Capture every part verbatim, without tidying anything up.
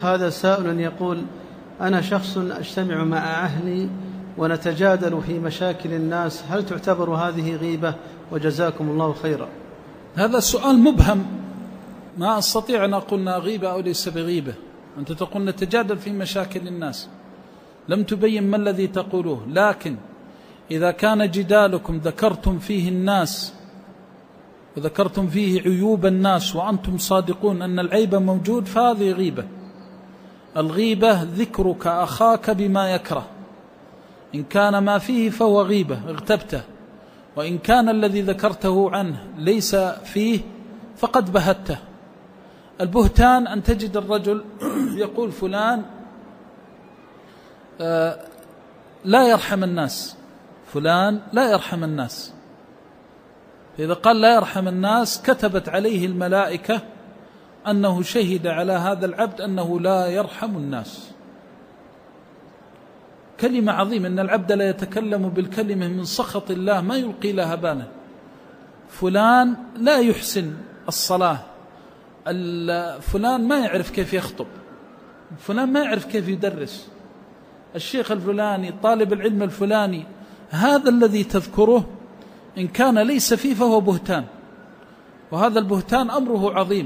هذا سائل يقول: أنا شخص أجتمع مع أهلي ونتجادل في مشاكل الناس، هل تعتبر هذه غيبة؟ وجزاكم الله خيرا. هذا سؤال مبهم، ما أستطيع أن أقول أنها غيبة أو ليس بغيبة. أنت تقول نتجادل في مشاكل الناس، لم تبين ما الذي تقوله. لكن إذا كان جدالكم ذكرتم فيه الناس وذكرتم فيه عيوب الناس وأنتم صادقون أن العيب موجود فهذه غيبة. الغيبة ذكرك أخاك بما يكره، إن كان ما فيه فهو غيبة اغتبته، وإن كان الذي ذكرته عنه ليس فيه فقد بهته. البهتان أن تجد الرجل يقول فلان آه لا يرحم الناس، فلان لا يرحم الناس، فإذا قال لا يرحم الناس كتبت عليه الملائكة أنه شهد على هذا العبد أنه لا يرحم الناس. كلمة عظيمة، أن العبد لا يتكلم بالكلمة من سخط الله ما يلقي لها بالا. فلان لا يحسن الصلاة، فلان ما يعرف كيف يخطب، فلان ما يعرف كيف يدرس، الشيخ الفلاني، طالب العلم الفلاني. هذا الذي تذكره إن كان ليس فيه فهو بهتان، وهذا البهتان أمره عظيم.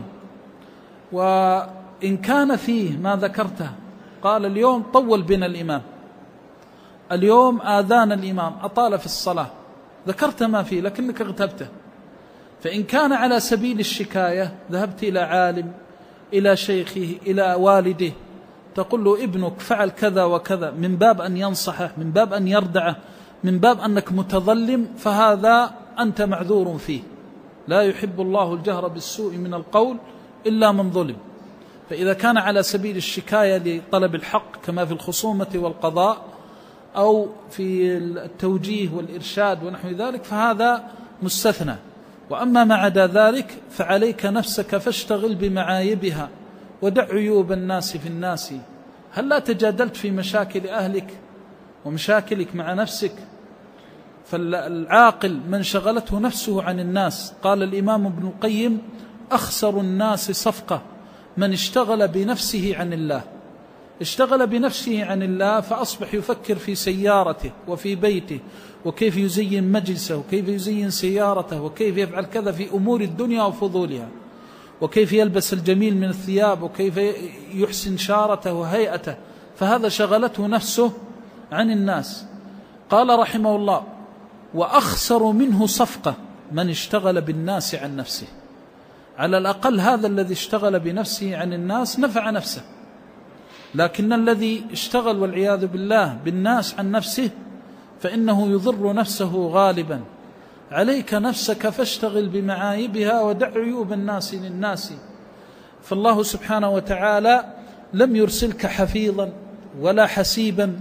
وإن كان فيه ما ذكرته، قال اليوم طول بنا الإمام، اليوم آذان الإمام أطال في الصلاة، ذكرت ما فيه لكنك اغتبته. فإن كان على سبيل الشكاية ذهبت إلى عالم، إلى شيخه، إلى والده، تقول له ابنك فعل كذا وكذا، من باب أن ينصحه، من باب أن يردعه، من باب أنك متظلم، فهذا أنت معذور فيه. لا يحب الله الجهر بالسوء من القول إلا من ظلم. فإذا كان على سبيل الشكاية لطلب الحق كما في الخصومة والقضاء أو في التوجيه والإرشاد ونحو ذلك فهذا مستثنى. وأما ما عدا ذلك فعليك نفسك فاشتغل بمعايبها ودع عيوب الناس في الناس. هل لا تجادلت في مشاكل أهلك ومشاكلك مع نفسك؟ فالعاقل من شغلته نفسه عن الناس. قال الإمام ابن القيم: أخسر الناس صفقة من اشتغل بنفسه عن الله. اشتغل بنفسه عن الله فأصبح يفكر في سيارته وفي بيته وكيف يزين مجلسه وكيف يزين سيارته وكيف يفعل كذا في أمور الدنيا وفضولها، وكيف يلبس الجميل من الثياب وكيف يحسن شارته وهيئته، فهذا شغلته نفسه عن الناس. قال رحمه الله: وأخسر منه صفقة من اشتغل بالناس عن نفسه. على الأقل هذا الذي اشتغل بنفسه عن الناس نفع نفسه، لكن الذي اشتغل والعياذ بالله بالناس عن نفسه فإنه يضر نفسه غالبا. عليك نفسك فاشتغل بمعايبها ودع عيوب الناس للناس. فالله سبحانه وتعالى لم يرسلك حفيظا ولا حسيبا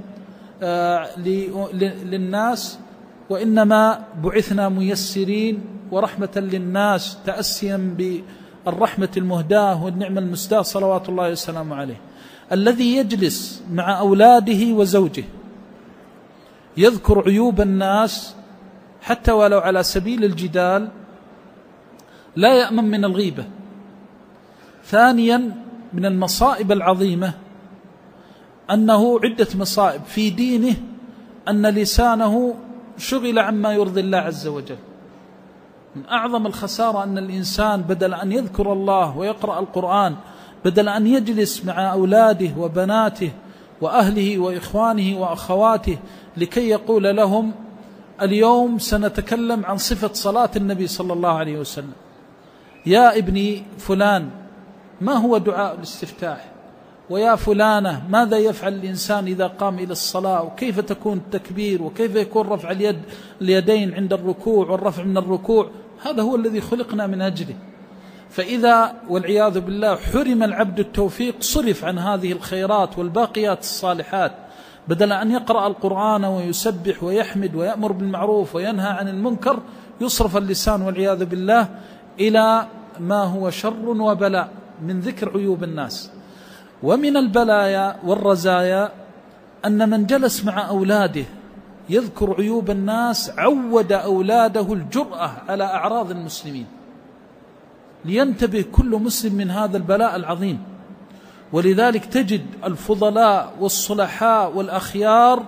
للناس، وإنما بعثنا ميسرين ورحمة للناس، تأسيا بالرحمة المهداة والنعمة المسداة صلوات الله وسلامه عليه. الذي يجلس مع أولاده وزوجه يذكر عيوب الناس حتى ولو على سبيل الجدال لا يأمن من الغيبة. ثانيا من المصائب العظيمة أنه عدة مصائب في دينه، أن لسانه شغل عما يرضي الله عز وجل. من أعظم الخسارة أن الإنسان بدل أن يذكر الله ويقرأ القرآن، بدل أن يجلس مع أولاده وبناته وأهله وإخوانه وأخواته لكي يقول لهم اليوم سنتكلم عن صفة صلاة النبي صلى الله عليه وسلم، يا ابني فلان ما هو دعاء الاستفتاح، ويا فلانة ماذا يفعل الإنسان إذا قام إلى الصلاة، وكيف تكون التكبير، وكيف يكون رفع اليد اليدين عند الركوع والرفع من الركوع. هذا هو الذي خلقنا من أجله. فإذا والعياذ بالله حرم العبد التوفيق صرف عن هذه الخيرات والباقيات الصالحات، بدل أن يقرأ القرآن ويسبح ويحمد ويأمر بالمعروف وينهى عن المنكر يصرف اللسان والعياذ بالله إلى ما هو شر وبلاء من ذكر عيوب الناس. ومن البلايا والرزايا أن من جلس مع أولاده يذكر عيوب الناس عود أولاده الجرأة على أعراض المسلمين. لينتبه كل مسلم من هذا البلاء العظيم. ولذلك تجد الفضلاء والصلحاء والأخيار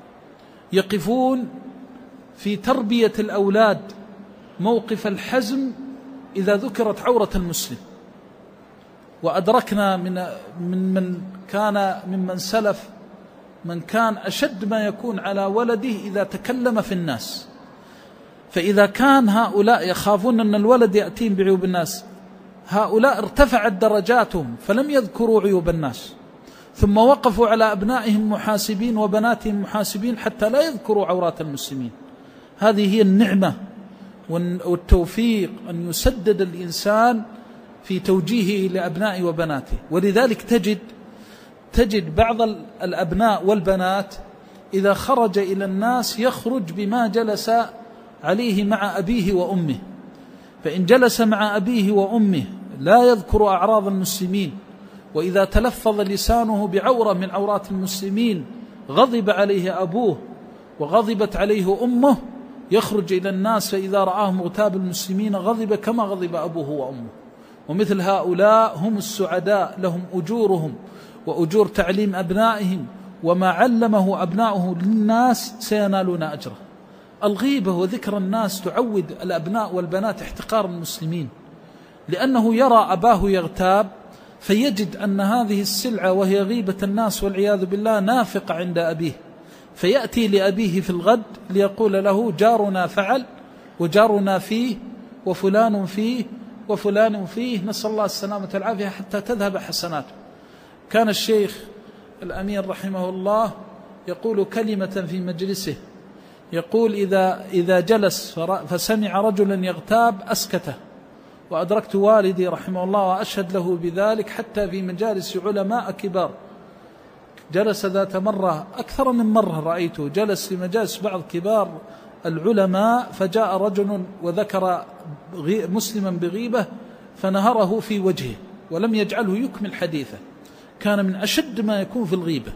يقفون في تربية الأولاد موقف الحزم إذا ذكرت عورة المسلم. وأدركنا من من من كان ممن سلف من كان أشد ما يكون على ولده إذا تكلم في الناس. فإذا كان هؤلاء يخافون أن الولد يأتين بعيوب الناس، هؤلاء ارتفعت درجاتهم فلم يذكروا عيوب الناس، ثم وقفوا على أبنائهم محاسبين وبناتهم محاسبين حتى لا يذكروا عورات المسلمين. هذه هي النعمة والتوفيق، أن يسدد الإنسان في توجيهه لأبنائه وبناته. ولذلك تجد تجد بعض الأبناء والبنات إذا خرج إلى الناس يخرج بما جلس عليه مع أبيه وأمه، فإن جلس مع أبيه وأمه لا يذكر أعراض المسلمين، وإذا تلفظ لسانه بعورة من عورات المسلمين غضب عليه أبوه وغضبت عليه أمه، يخرج إلى الناس فإذا رآهم اغتاب المسلمين غضب كما غضب أبوه وأمه. ومثل هؤلاء هم السعداء، لهم أجورهم وأجور تعليم أبنائهم، وما علمه أبنائه للناس سينالون أجره. الغيبة وذكر الناس تعود الأبناء والبنات احتقار المسلمين، لأنه يرى أباه يغتاب فيجد أن هذه السلعة وهي غيبة الناس والعياذ بالله نافقة عند أبيه، فيأتي لأبيه في الغد ليقول له جارنا فعل وجارنا فيه وفلان فيه وفلان فيه، نسأل الله السلامة والعافية حتى تذهب حسناته. كان الشيخ الأمير رحمه الله يقول كلمة في مجلسه، يقول إذا, إذا جلس فسمع رجلا يغتاب أسكته. وأدركت والدي رحمه الله وأشهد له بذلك حتى في مجالس علماء كبار، جلس ذات مرة أكثر من مرة رأيته جلس في مجالس بعض كبار العلماء، فجاء رجل وذكر مسلما بغيبة فنهره في وجهه ولم يجعله يكمل حديثه. كان من أشد ما يكون في الغيبة.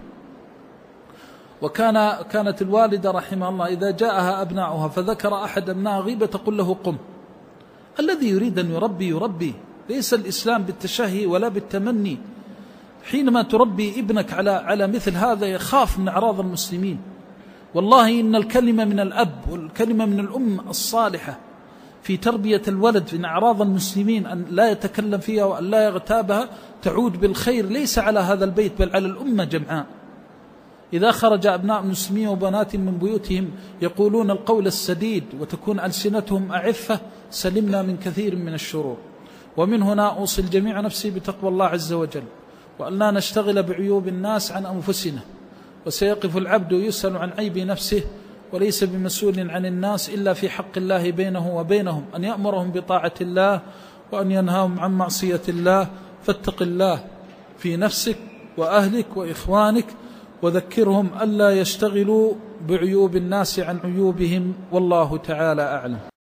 وكان كانت الوالدة رحمه الله إذا جاءها أبناؤها فذكر أحد أبناء غيبة تقول له قم. الذي يريد أن يربي يربي، ليس الإسلام بالتشهي ولا بالتمني. حينما تربي ابنك على على مثل هذا يخاف من أعراض المسلمين. والله إن الكلمة من الأب والكلمة من الأم الصالحة في تربية الولد من أعراض المسلمين أن لا يتكلم فيها وأن لا يغتابها تعود بالخير ليس على هذا البيت بل على الأمة جمعاء. إذا خرج أبناء المسلمين وبنات من بيوتهم يقولون القول السديد وتكون ألسنتهم أعفة سلمنا من كثير من الشرور. ومن هنا أوصي الجميع نفسي بتقوى الله عز وجل، وأن لا نشتغل بعيوب الناس عن أنفسنا. وسيقف العبد يسأل عن عيب نفسه وليس بمسؤول عن الناس إلا في حق الله بينه وبينهم، أن يأمرهم بطاعة الله وأن ينهاهم عن معصية الله. فاتق الله في نفسك وأهلك وإخوانك، وذكرهم ألا يشتغلوا بعيوب الناس عن عيوبهم، والله تعالى أعلم.